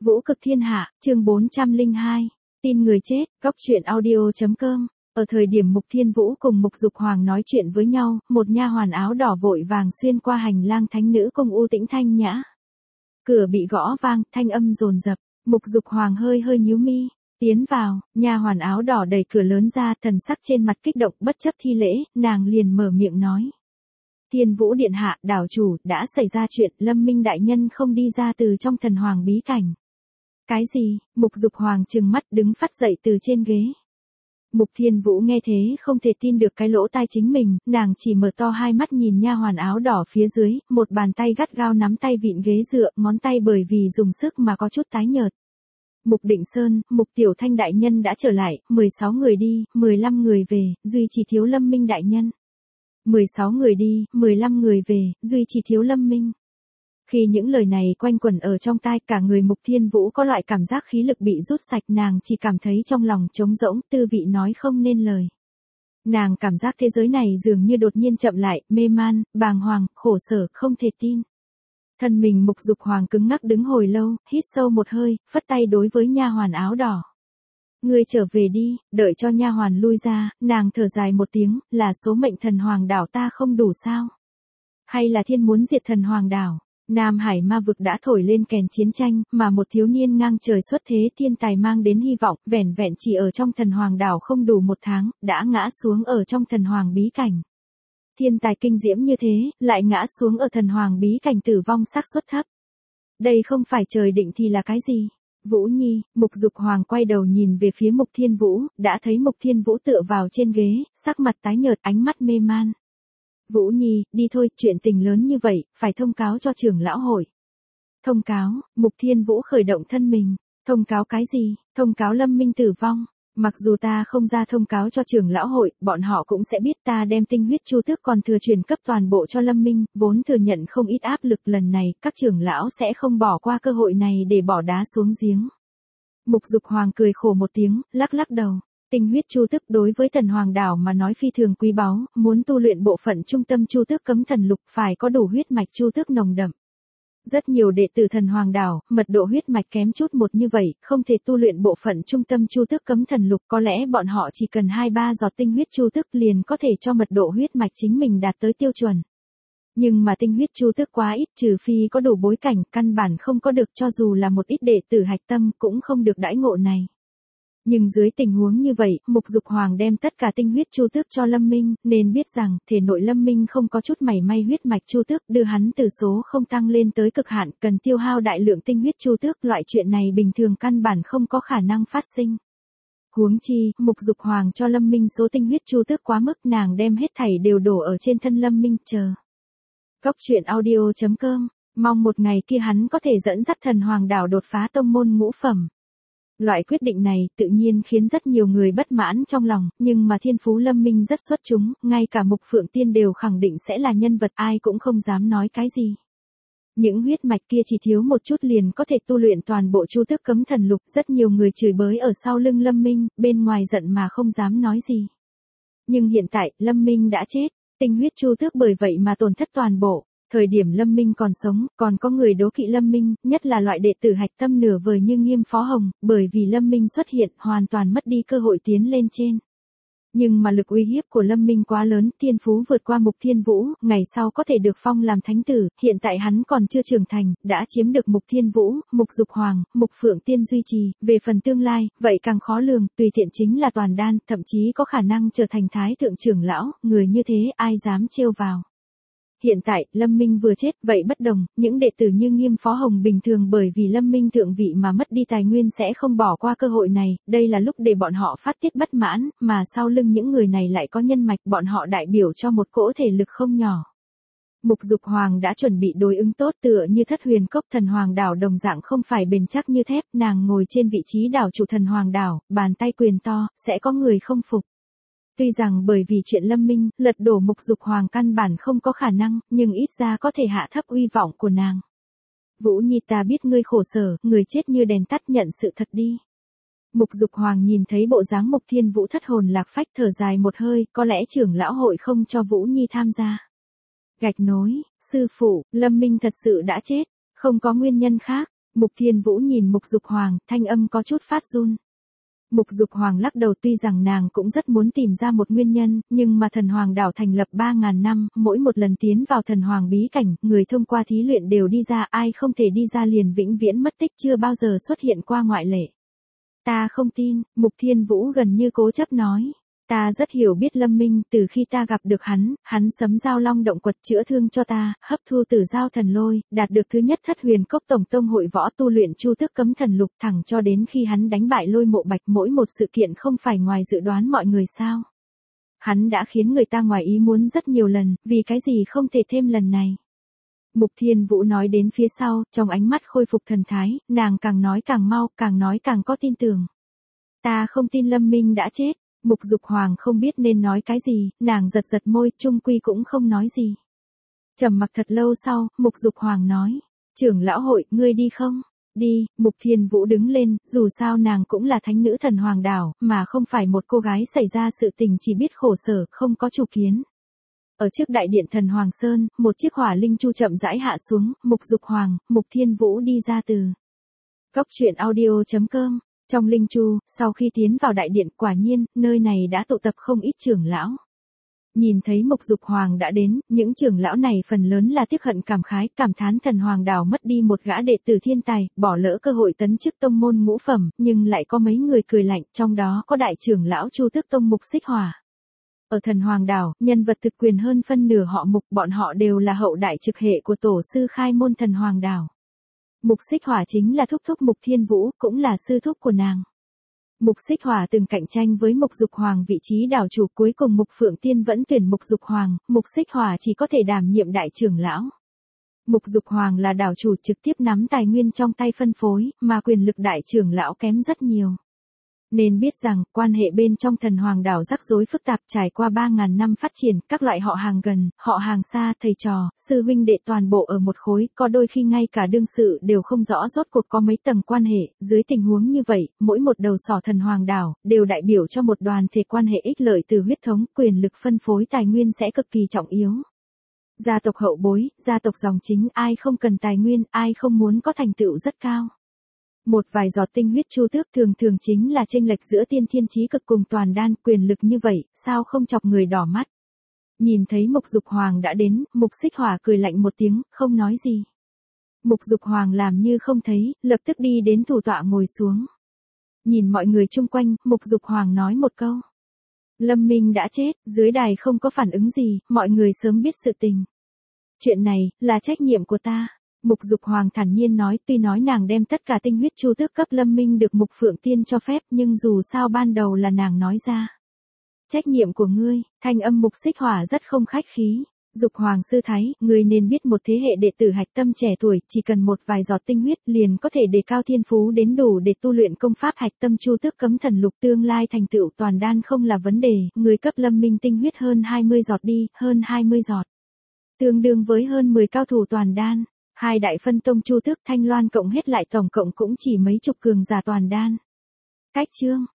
Vũ cực thiên hạ, chương 402. Tin người chết, góc truyện audio.com. Ở thời điểm Mục Thiên Vũ cùng Mục Dục Hoàng nói chuyện với nhau, một nha hoàn áo đỏ vội vàng xuyên qua hành lang thánh nữ cung u tĩnh thanh nhã. Cửa bị gõ vang, thanh âm dồn dập. Mục Dục Hoàng hơi hơi nhíu mi, tiến vào. Nha hoàn áo đỏ đẩy cửa lớn ra, thần sắc trên mặt kích động, bất chấp thi lễ, nàng liền mở miệng nói: Thiên Vũ điện hạ, đảo chủ, đã xảy ra chuyện, Lâm Minh đại nhân không đi ra từ trong thần hoàng bí cảnh. Cái gì? Mục Dục Hoàng trừng mắt đứng phát dậy từ trên ghế. Mục Thiên Vũ nghe thế không thể tin được cái lỗ tai chính mình, nàng chỉ mở to hai mắt nhìn nha hoàn áo đỏ phía dưới, một bàn tay gắt gao nắm tay vịn ghế dựa, ngón tay bởi vì dùng sức mà có chút tái nhợt. Mục Định Sơn, Mục Tiểu Thanh đại nhân đã trở lại, 16 người đi, 15 người về, duy chỉ thiếu Lâm Minh đại nhân. 16 người đi, 15 người về, duy chỉ thiếu Lâm Minh. Khi những lời này quanh quẩn ở trong tai, cả người Mục Thiên Vũ có loại cảm giác khí lực bị rút sạch, nàng chỉ cảm thấy trong lòng trống rỗng, tư vị nói không nên lời. Nàng cảm giác thế giới này dường như đột nhiên chậm lại, mê man, bàng hoàng, khổ sở, không thể tin. Thân mình Mục Dục Hoàng cứng ngắc đứng hồi lâu, hít sâu một hơi, phất tay đối với nha hoàn áo đỏ. Ngươi trở về đi, đợi cho nha hoàn lui ra, nàng thở dài một tiếng, là số mệnh thần hoàng đảo ta không đủ sao? Hay là thiên muốn diệt thần hoàng đảo? Nam Hải ma vực đã thổi lên kèn chiến tranh, mà một thiếu niên ngang trời xuất thế thiên tài mang đến hy vọng, vẻn vẹn chỉ ở trong thần hoàng đảo không đủ một tháng, đã ngã xuống ở trong thần hoàng bí cảnh. Thiên tài kinh diễm như thế, lại ngã xuống ở thần hoàng bí cảnh tử vong xác suất thấp. Đây không phải trời định thì là cái gì? Vũ Nhi, Mục Dục Hoàng quay đầu nhìn về phía Mục Thiên Vũ, đã thấy Mục Thiên Vũ tựa vào trên ghế, sắc mặt tái nhợt, ánh mắt mê man. Vũ Nhi, đi thôi, chuyện tình lớn như vậy, phải thông cáo cho trưởng lão hội. Thông cáo? Mục Thiên Vũ khởi động thân mình. Thông cáo cái gì? Thông cáo Lâm Minh tử vong. Mặc dù ta không ra thông cáo cho trưởng lão hội, bọn họ cũng sẽ biết ta đem tinh huyết chu tước còn thừa truyền cấp toàn bộ cho Lâm Minh, vốn thừa nhận không ít áp lực lần này, các trưởng lão sẽ không bỏ qua cơ hội này để bỏ đá xuống giếng. Mục Dục Hoàng cười khổ một tiếng, lắc lắc đầu. Tinh huyết chu tước đối với thần hoàng đảo mà nói phi thường quý báu, muốn tu luyện bộ phận trung tâm chu tước cấm thần lục phải có đủ huyết mạch chu tước nồng đậm. Rất nhiều đệ tử thần hoàng đảo, mật độ huyết mạch kém chút một như vậy, không thể tu luyện bộ phận trung tâm chu tước cấm thần lục, có lẽ bọn họ chỉ cần 2-3 giọt tinh huyết chu tước liền có thể cho mật độ huyết mạch chính mình đạt tới tiêu chuẩn. Nhưng mà tinh huyết chu tước quá ít, trừ phi có đủ bối cảnh, căn bản không có được, cho dù là một ít đệ tử hạch tâm cũng không được đãi ngộ này. Nhưng dưới tình huống như vậy, Mục Dục Hoàng đem tất cả tinh huyết chu tước cho Lâm Minh, nên biết rằng, thể nội Lâm Minh không có chút mảy may huyết mạch chu tước, đưa hắn từ số không tăng lên tới cực hạn, cần tiêu hao đại lượng tinh huyết chu tước, loại chuyện này bình thường căn bản không có khả năng phát sinh. Huống chi, Mục Dục Hoàng cho Lâm Minh số tinh huyết chu tước quá mức, nàng đem hết thảy đều đổ ở trên thân Lâm Minh, chờ. Góc truyện audio.com, mong một ngày kia hắn có thể dẫn dắt thần hoàng đảo đột phá tông môn ngũ phẩm. Loại quyết định này tự nhiên khiến rất nhiều người bất mãn trong lòng, nhưng mà thiên phú Lâm Minh rất xuất chúng, ngay cả Mục Phượng Tiên đều khẳng định sẽ là nhân vật, ai cũng không dám nói cái gì. Những huyết mạch kia chỉ thiếu một chút liền có thể tu luyện toàn bộ chu tước cấm thần lục, rất nhiều người chửi bới ở sau lưng Lâm Minh, bên ngoài giận mà không dám nói gì. Nhưng hiện tại, Lâm Minh đã chết, tinh huyết chu tước bởi vậy mà tổn thất toàn bộ. Thời điểm Lâm Minh còn sống, còn có người đố kỵ Lâm Minh, nhất là loại đệ tử hạch tâm nửa vời như Nghiêm Phó Hồng, bởi vì Lâm Minh xuất hiện, hoàn toàn mất đi cơ hội tiến lên trên. Nhưng mà lực uy hiếp của Lâm Minh quá lớn, thiên phú vượt qua Mục Thiên Vũ, ngày sau có thể được phong làm thánh tử, hiện tại hắn còn chưa trưởng thành, đã chiếm được Mục Thiên Vũ, Mục Dục Hoàng, Mục Phượng Tiên duy trì, về phần tương lai, vậy càng khó lường, tùy tiện chính là toàn đan, thậm chí có khả năng trở thành thái thượng trưởng lão, người như thế ai dám trêu vào. Hiện tại, Lâm Minh vừa chết, vậy bất đồng, những đệ tử như Nghiêm Phó Hồng bình thường bởi vì Lâm Minh thượng vị mà mất đi tài nguyên sẽ không bỏ qua cơ hội này, đây là lúc để bọn họ phát tiết bất mãn, mà sau lưng những người này lại có nhân mạch, bọn họ đại biểu cho một cỗ thể lực không nhỏ. Mục Dục Hoàng đã chuẩn bị đối ứng tốt, tựa như Thất Huyền Cốc thần hoàng đảo đồng dạng không phải bền chắc như thép, nàng ngồi trên vị trí đảo chủ thần hoàng đảo, bàn tay quyền to, sẽ có người không phục. Tuy rằng bởi vì chuyện Lâm Minh, lật đổ Mục Dục Hoàng căn bản không có khả năng, nhưng ít ra có thể hạ thấp uy vọng của nàng. Vũ Nhi, ta biết ngươi khổ sở, người chết như đèn tắt, nhận sự thật đi. Mục Dục Hoàng nhìn thấy bộ dáng Mục Thiên Vũ thất hồn lạc phách, thở dài một hơi, có lẽ trưởng lão hội không cho Vũ Nhi tham gia. Gạch nối, sư phụ, Lâm Minh thật sự đã chết, không có nguyên nhân khác. Mục Thiên Vũ nhìn Mục Dục Hoàng, thanh âm có chút phát run. Mục Dục Hoàng lắc đầu, tuy rằng nàng cũng rất muốn tìm ra một nguyên nhân, nhưng mà thần hoàng đảo thành lập 3.000 năm, mỗi một lần tiến vào thần hoàng bí cảnh, người thông qua thí luyện đều đi ra, ai không thể đi ra liền vĩnh viễn mất tích, chưa bao giờ xuất hiện qua ngoại lệ. Ta không tin, Mục Thiên Vũ gần như cố chấp nói. Ta rất hiểu biết Lâm Minh, từ khi ta gặp được hắn sấm dao long động quật chữa thương cho ta, hấp thu tử dao thần lôi, đạt được thứ nhất thất huyền cốc tổng tông hội võ tu luyện chu tước cấm thần lục, thẳng cho đến khi hắn đánh bại Lôi Mộ Bạch, mỗi một sự kiện không phải ngoài dự đoán mọi người sao. Hắn đã khiến người ta ngoài ý muốn rất nhiều lần, vì cái gì không thể thêm lần này. Mục Thiên Vũ nói đến phía sau, trong ánh mắt khôi phục thần thái, nàng càng nói càng mau, càng nói càng có tin tưởng. Ta không tin Lâm Minh đã chết. Mục Dục Hoàng không biết nên nói cái gì, nàng giật giật môi, chung quy cũng không nói gì. Trầm mặc thật lâu sau, Mục Dục Hoàng nói, trưởng lão hội, ngươi đi không? Đi, Mục Thiên Vũ đứng lên, dù sao nàng cũng là thánh nữ thần hoàng đảo, mà không phải một cô gái xảy ra sự tình chỉ biết khổ sở, không có chủ kiến. Ở trước đại điện thần Hoàng Sơn, một chiếc hỏa linh chu chậm rãi hạ xuống, Mục Dục Hoàng, Mục Thiên Vũ đi ra từ Cốc truyện audio.com. Trong linh chu, sau khi tiến vào đại điện, quả nhiên, nơi này đã tụ tập không ít trưởng lão. Nhìn thấy Mục Dục Hoàng đã đến, những trưởng lão này phần lớn là tiếc hận cảm khái, cảm thán thần hoàng đảo mất đi một gã đệ tử thiên tài, bỏ lỡ cơ hội tấn chức tông môn ngũ phẩm, nhưng lại có mấy người cười lạnh, trong đó có đại trưởng lão Chu Tước Tông Mục Xích Hỏa. Ở thần hoàng đảo, nhân vật thực quyền hơn phân nửa họ Mục, bọn họ đều là hậu đại trực hệ của tổ sư khai môn thần hoàng đảo. Mục Xích Hỏa chính là thúc thúc Mục Thiên Vũ, cũng là sư thúc của nàng. Mục Xích Hỏa từng cạnh tranh với Mục Dục Hoàng vị trí đảo chủ, cuối cùng Mục Phượng Tiên vẫn tuyển Mục Dục Hoàng, Mục Xích Hỏa chỉ có thể đảm nhiệm đại trưởng lão. Mục Dục Hoàng là đảo chủ trực tiếp nắm tài nguyên trong tay phân phối, mà quyền lực đại trưởng lão kém rất nhiều. Nên biết rằng, quan hệ bên trong thần hoàng đảo rắc rối phức tạp, trải qua 3.000 năm phát triển, các loại họ hàng gần, họ hàng xa, thầy trò, sư huynh đệ toàn bộ ở một khối, có đôi khi ngay cả đương sự đều không rõ rốt cuộc có mấy tầng quan hệ, dưới tình huống như vậy, mỗi một đầu sỏ thần hoàng đảo, đều đại biểu cho một đoàn thể quan hệ ích lợi từ huyết thống, quyền lực phân phối tài nguyên sẽ cực kỳ trọng yếu. Gia tộc hậu bối, gia tộc dòng chính, ai không cần tài nguyên, ai không muốn có thành tựu rất cao. Một vài giọt tinh huyết chu tước thường thường chính là chênh lệch giữa tiên thiên chí cực cùng toàn đan, quyền lực như vậy, sao không chọc người đỏ mắt. Nhìn thấy Mục Dục Hoàng đã đến, Mục Xích Hỏa cười lạnh một tiếng, không nói gì. Mục Dục Hoàng làm như không thấy, lập tức đi đến thủ tọa ngồi xuống. Nhìn mọi người chung quanh, Mục Dục Hoàng nói một câu. Lâm Minh đã chết, dưới đài không có phản ứng gì, mọi người sớm biết sự tình. Chuyện này, là trách nhiệm của ta. Mục Dục Hoàng thản nhiên nói, tuy nói nàng đem tất cả tinh huyết chu tước cấp Lâm Minh được Mục Phượng Tiên cho phép, nhưng dù sao ban đầu là nàng nói ra. Trách nhiệm của ngươi, thanh âm Mục Xích Hỏa rất không khách khí. Dục Hoàng sư thái, ngươi nên biết một thế hệ đệ tử hạch tâm trẻ tuổi, chỉ cần một vài giọt tinh huyết liền có thể đề cao thiên phú đến đủ để tu luyện công pháp hạch tâm chu tước cấm thần lục, tương lai thành tựu toàn đan không là vấn đề, ngươi cấp Lâm Minh tinh huyết hơn 20 giọt đi, hơn 20 giọt. Tương đương với hơn 10 cao thủ toàn đan. Hai đại phân tông chu tước Thanh Loan cộng hết lại tổng cộng cũng chỉ mấy chục cường giả toàn đan. Cách chương